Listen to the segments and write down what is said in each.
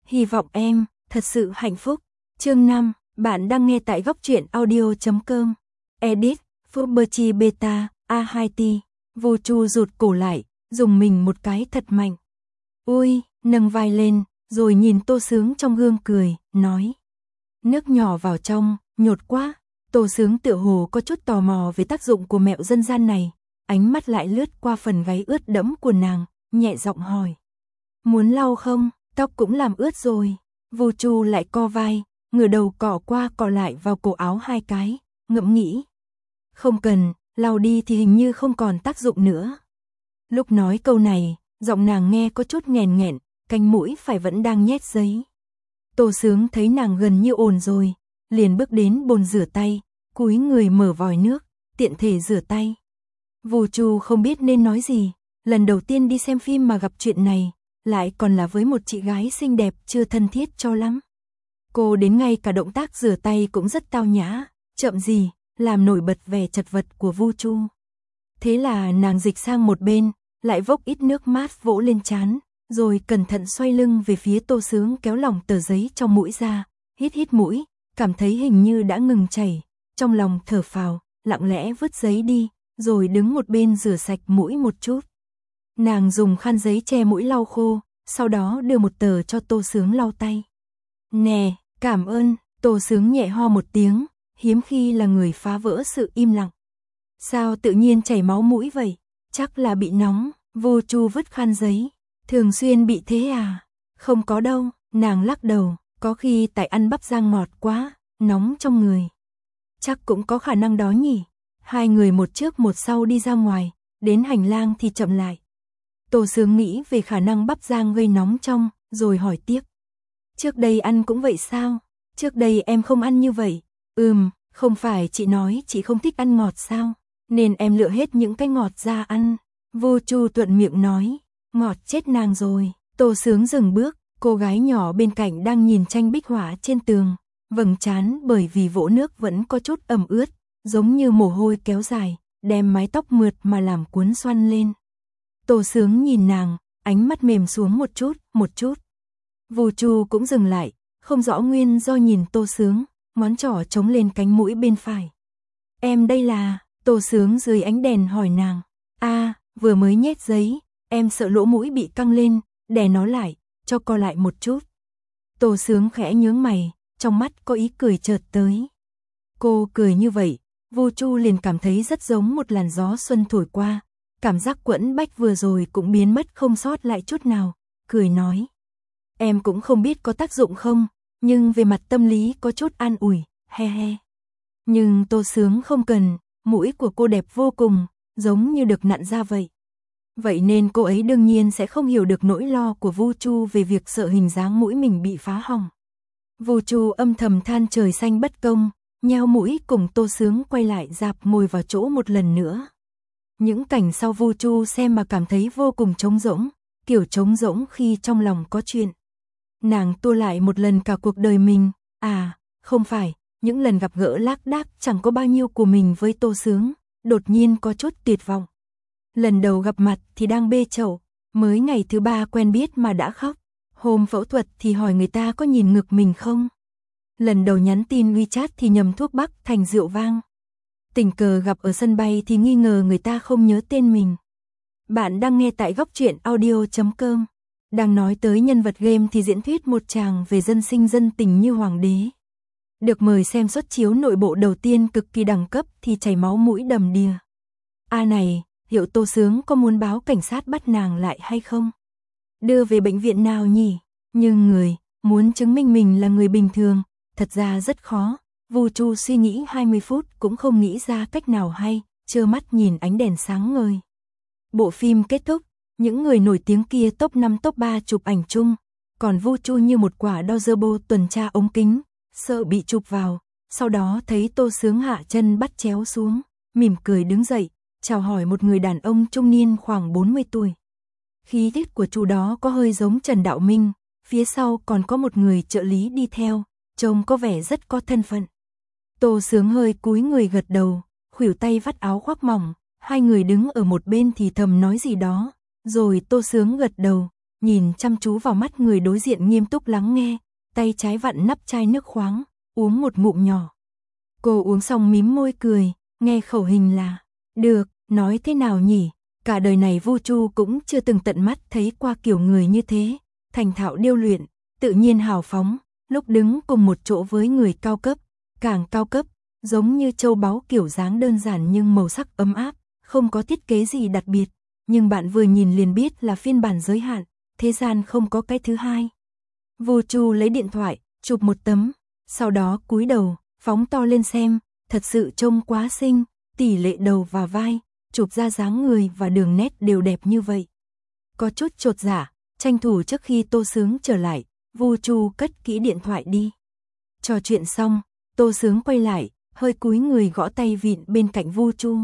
Hy vọng em thật sự hạnh phúc. Chương 5, bạn đang nghe tại góc truyện audio.com. Edit, Fuberchi Beta, A2T. Vu Chu rụt cổ lại, dùng mình một cái thật mạnh. Ui, nâng vai lên, rồi nhìn Tô Sướng trong gương cười, nói. Nước nhỏ vào trong, nhột quá. Tô Sướng tựa hồ có chút tò mò về tác dụng của mẹo dân gian này, ánh mắt lại lướt qua phần gáy ướt đẫm của nàng, nhẹ giọng hỏi. Muốn lau không, tóc cũng làm ướt rồi. Vu Chu lại co vai, ngửa đầu cọ qua cọ lại vào cổ áo hai cái, ngẫm nghĩ. Không cần, lau đi thì hình như không còn tác dụng nữa. Lúc nói câu này, giọng nàng nghe có chút nghèn nghẹn, cánh mũi phải vẫn đang nhét giấy. Tô Sướng thấy nàng gần như ổn rồi, liền bước đến bồn rửa tay, cúi người mở vòi nước, tiện thể rửa tay. Vu Chu không biết nên nói gì, lần đầu tiên đi xem phim mà gặp chuyện này, lại còn là với một chị gái xinh đẹp chưa thân thiết cho lắm. Cô đến ngay cả động tác rửa tay cũng rất tao nhã, chậm gì, làm nổi bật vẻ chật vật của Vu Chu. Thế là nàng dịch sang một bên, lại vốc ít nước mát vỗ lên trán, rồi cẩn thận xoay lưng về phía Tô Sướng kéo lỏng tờ giấy trong mũi ra, hít hít mũi, cảm thấy hình như đã ngừng chảy, trong lòng thở phào, lặng lẽ vứt giấy đi, rồi đứng một bên rửa sạch mũi một chút. Nàng dùng khăn giấy che mũi lau khô, sau đó đưa một tờ cho Tô Sướng lau tay. Nè, cảm ơn. Tô Sướng nhẹ ho một tiếng, hiếm khi là người phá vỡ sự im lặng. Sao tự nhiên chảy máu mũi vậy? Chắc là bị nóng. Vu Chu vứt khăn giấy. Thường xuyên bị thế à? Không có đâu, nàng lắc đầu, có khi tại ăn bắp rang ngọt quá, nóng trong người. Chắc cũng có khả năng đó nhỉ. Hai người một trước một sau đi ra ngoài, đến hành lang thì chậm lại. Tô Sướng nghĩ về khả năng bắp rang gây nóng trong, rồi hỏi tiếp. Trước đây ăn cũng vậy sao? Trước đây em không ăn như vậy. Không phải chị nói chị không thích ăn ngọt sao? Nên em lựa hết những cái ngọt ra ăn. Vu Chu thuận miệng nói. Ngọt chết nàng rồi. Tô Sướng dừng bước, cô gái nhỏ bên cạnh đang nhìn tranh bích họa trên tường, vầng trán bởi vì vỗ nước vẫn có chút ẩm ướt, giống như mồ hôi kéo dài, đem mái tóc mượt mà làm cuốn xoăn lên. Tô Sướng nhìn nàng, ánh mắt mềm xuống một chút. Vu Chu cũng dừng lại, không rõ nguyên do nhìn Tô Sướng, ngón trỏ chống lên cánh mũi bên phải. Em đây là, Tô Sướng dưới ánh đèn hỏi nàng. Vừa mới nhét giấy, em sợ lỗ mũi bị căng lên, đè nó lại, cho co lại một chút. Tô Sướng khẽ nhướng mày, trong mắt có ý cười chợt tới. Cô cười như vậy, Vu Chu liền cảm thấy rất giống một làn gió xuân thổi qua, cảm giác quẫn bách vừa rồi cũng biến mất không sót lại chút nào, cười nói. Em cũng không biết có tác dụng không, nhưng về mặt tâm lý có chút an ủi, he he. Nhưng Tô Sướng không cần, mũi của cô đẹp vô cùng, giống như được nặn ra vậy. Vậy nên cô ấy đương nhiên sẽ không hiểu được nỗi lo của Vu Chu về việc sợ hình dáng mũi mình bị phá hỏng. Vu Chu âm thầm than trời xanh bất công, nheo mũi cùng Tô Sướng quay lại dạp ngồi vào chỗ một lần nữa. Những cảnh sau Vu Chu xem mà cảm thấy vô cùng trống rỗng, kiểu trống rỗng khi trong lòng có chuyện. Nàng tua lại một lần cả cuộc đời mình, không phải, những lần gặp gỡ lác đác chẳng có bao nhiêu của mình với Tô Sướng, đột nhiên có chút tuyệt vọng. Lần đầu gặp mặt thì đang bê chậu, mới ngày thứ 3 quen biết mà đã khóc. Hôm phẫu thuật thì hỏi người ta có nhìn ngực mình không. Lần đầu nhắn tin WeChat thì nhầm thuốc bắc thành rượu vang. Tình cờ gặp ở sân bay thì nghi ngờ người ta không nhớ tên mình. Bạn đang nghe tại góc truyện audio.com. Đang nói tới nhân vật game thì diễn thuyết một chàng về dân sinh dân tình như hoàng đế. Được mời xem suất chiếu nội bộ đầu tiên cực kỳ đẳng cấp thì chảy máu mũi đầm đìa. Này, liệu Tô Sướng có muốn báo cảnh sát bắt nàng lại hay không? Đưa về bệnh viện nào nhỉ? Nhưng người, muốn chứng minh mình là người bình thường, thật ra rất khó. Vu Chu suy nghĩ 20 phút cũng không nghĩ ra cách nào hay, trơ mắt nhìn ánh đèn sáng ngời. Bộ phim kết thúc, những người nổi tiếng kia top 5 top 3 chụp ảnh chung, còn Vu Chu như một quả Dodgeball tuần tra ống kính, sợ bị chụp vào, sau đó thấy Tô Sướng hạ chân bắt chéo xuống, mỉm cười đứng dậy, chào hỏi một người đàn ông trung niên khoảng 40 tuổi. Khí tiết của chú đó có hơi giống Trần Đạo Minh, phía sau còn có một người trợ lý đi theo, trông có vẻ rất có thân phận. Tô Sướng hơi cúi người gật đầu, khuỷu tay vắt áo khoác mỏng, hai người đứng ở một bên thì thầm nói gì đó, rồi Tô Sướng gật đầu, nhìn chăm chú vào mắt người đối diện nghiêm túc lắng nghe, tay trái vặn nắp chai nước khoáng, uống một ngụm nhỏ. Cô uống xong mím môi cười, nghe khẩu hình là, được, nói thế nào nhỉ, cả đời này Vu Chu cũng chưa từng tận mắt thấy qua kiểu người như thế, thành thạo điêu luyện, tự nhiên hào phóng, lúc đứng cùng một chỗ với người cao cấp, càng cao cấp, giống như châu báu kiểu dáng đơn giản nhưng màu sắc ấm áp, không có thiết kế gì đặc biệt, nhưng bạn vừa nhìn liền biết là phiên bản giới hạn, thế gian không có cái thứ hai. Vu Chu lấy điện thoại, chụp một tấm, sau đó cúi đầu, phóng to lên xem, thật sự trông quá xinh, tỷ lệ đầu và vai, chụp ra dáng người và đường nét đều đẹp như vậy. Có chút chột dạ, tranh thủ trước khi Tô Sướng trở lại, Vu Chu cất kỹ điện thoại đi. Trò chuyện xong, Tô Sướng quay lại, hơi cúi người gõ tay vịn bên cạnh Vu Chu.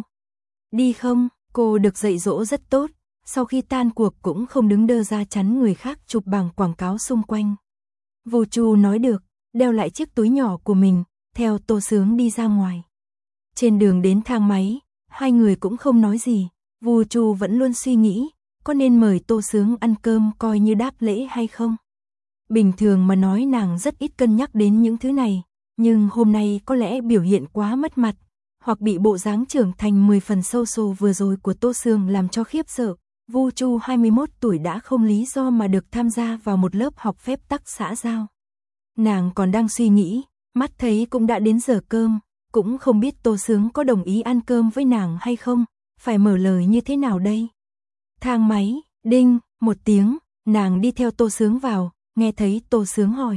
Đi không, cô được dạy dỗ rất tốt, sau khi tan cuộc cũng không đứng đơ ra chắn người khác chụp bảng quảng cáo xung quanh. Vu Chu nói được, đeo lại chiếc túi nhỏ của mình, theo Tô Sướng đi ra ngoài. Trên đường đến thang máy, hai người cũng không nói gì, Vu Chu vẫn luôn suy nghĩ, có nên mời Tô Sướng ăn cơm coi như đáp lễ hay không. Bình thường mà nói nàng rất ít cân nhắc đến những thứ này, nhưng hôm nay có lẽ biểu hiện quá mất mặt, hoặc bị bộ dáng trưởng thành 10 phần sâu sồ vừa rồi của Tô Sướng làm cho khiếp sợ. Vu Chu 21 tuổi đã không lý do mà được tham gia vào một lớp học phép tắc xã giao. Nàng còn đang suy nghĩ, mắt thấy cũng đã đến giờ cơm, cũng không biết Tô Sướng có đồng ý ăn cơm với nàng hay không, phải mở lời như thế nào đây. Thang máy, đinh, một tiếng, nàng đi theo Tô Sướng vào, nghe thấy Tô Sướng hỏi.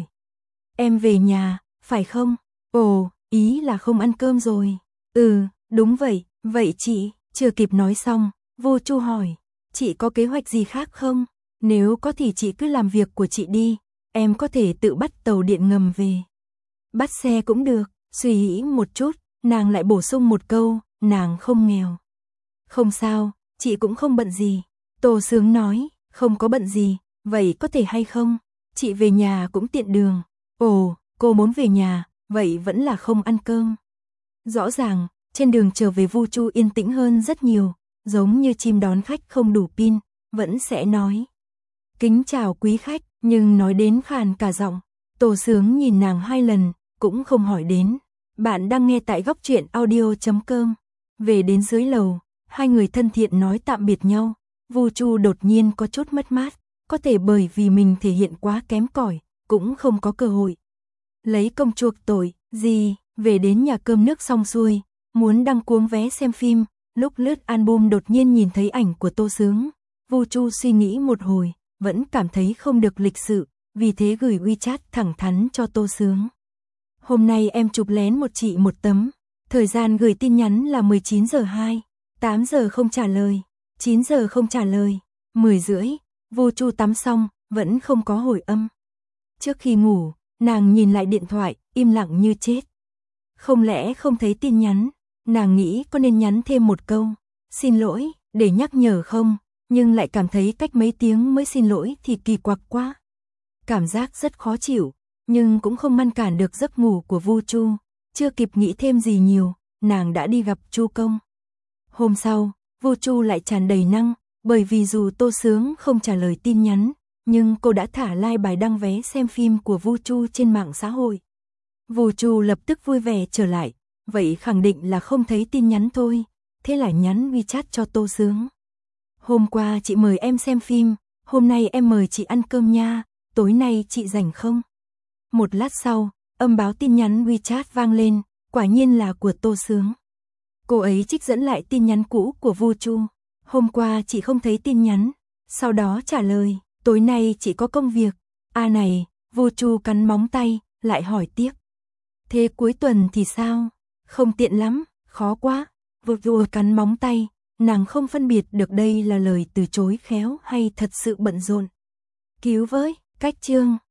Em về nhà, phải không? Ồ, ý là không ăn cơm rồi. Ừ, đúng vậy, vậy chị, chưa kịp nói xong, Vu Chu hỏi, chị có kế hoạch gì khác không? Nếu có thì chị cứ làm việc của chị đi, em có thể tự bắt tàu điện ngầm về. Bắt xe cũng được, suy nghĩ một chút, nàng lại bổ sung một câu, nàng không nghèo. Không sao, chị cũng không bận gì. Tô Sướng nói, không có bận gì, vậy có thể hay không? Chị về nhà cũng tiện đường. Ồ, cô muốn về nhà, vậy vẫn là không ăn cơm. Rõ ràng, trên đường trở về Vu Chu yên tĩnh hơn rất nhiều, giống như chim đón khách không đủ pin, vẫn sẽ nói. Kính chào quý khách, nhưng nói đến khàn cả giọng. Tô Sướng nhìn nàng 2 lần, cũng không hỏi đến. Bạn đang nghe tại góc truyện audio.com. Về đến dưới lầu, hai người thân thiện nói tạm biệt nhau. Vu Chu đột nhiên có chút mất mát, có thể bởi vì mình thể hiện quá kém cỏi, cũng không có cơ hội. Lấy công chuộc tội, gì, về đến nhà cơm nước xong xuôi, muốn đăng cuống vé xem phim, lúc lướt album đột nhiên nhìn thấy ảnh của Tô Sướng. Vu Chu suy nghĩ một hồi, vẫn cảm thấy không được lịch sự, vì thế gửi WeChat thẳng thắn cho Tô Sướng. Hôm nay em chụp lén chị một tấm, thời gian gửi tin nhắn là 19 giờ 2, 8 giờ không trả lời, 9 giờ không trả lời, 10 rưỡi, Vu Chu tắm xong, vẫn không có hồi âm. Trước khi ngủ, nàng nhìn lại điện thoại, im lặng như chết. Không lẽ không thấy tin nhắn, nàng nghĩ có nên nhắn thêm một câu, xin lỗi, để nhắc nhở không, nhưng lại cảm thấy cách mấy tiếng mới xin lỗi thì kỳ quặc quá. Cảm giác rất khó chịu, nhưng cũng không ngăn cản được giấc ngủ của Vu Chu, chưa kịp nghĩ thêm gì nhiều, nàng đã đi gặp Chu Công. Hôm sau, Vu Chu lại tràn đầy năng, bởi vì dù Tô Sướng không trả lời tin nhắn, nhưng cô đã thả like bài đăng vé xem phim của Vu Chu trên mạng xã hội. Vu Chu lập tức vui vẻ trở lại, vậy khẳng định là không thấy tin nhắn thôi, thế là nhắn WeChat cho Tô Sướng. Hôm qua chị mời em xem phim, hôm nay em mời chị ăn cơm nha, tối nay chị rảnh không? Một lát sau, âm báo tin nhắn WeChat vang lên, quả nhiên là của Tô Sướng. Cô ấy trích dẫn lại tin nhắn cũ của Vu Chu. Hôm qua chị không thấy tin nhắn, sau đó trả lời, tối nay chị có công việc. Này, Vu Chu cắn móng tay, lại hỏi tiếp. Thế cuối tuần thì sao? Không tiện lắm, khó quá. Vu Chu cắn móng tay, nàng không phân biệt được đây là lời từ chối khéo hay thật sự bận rộn. Cứu với, cách chương.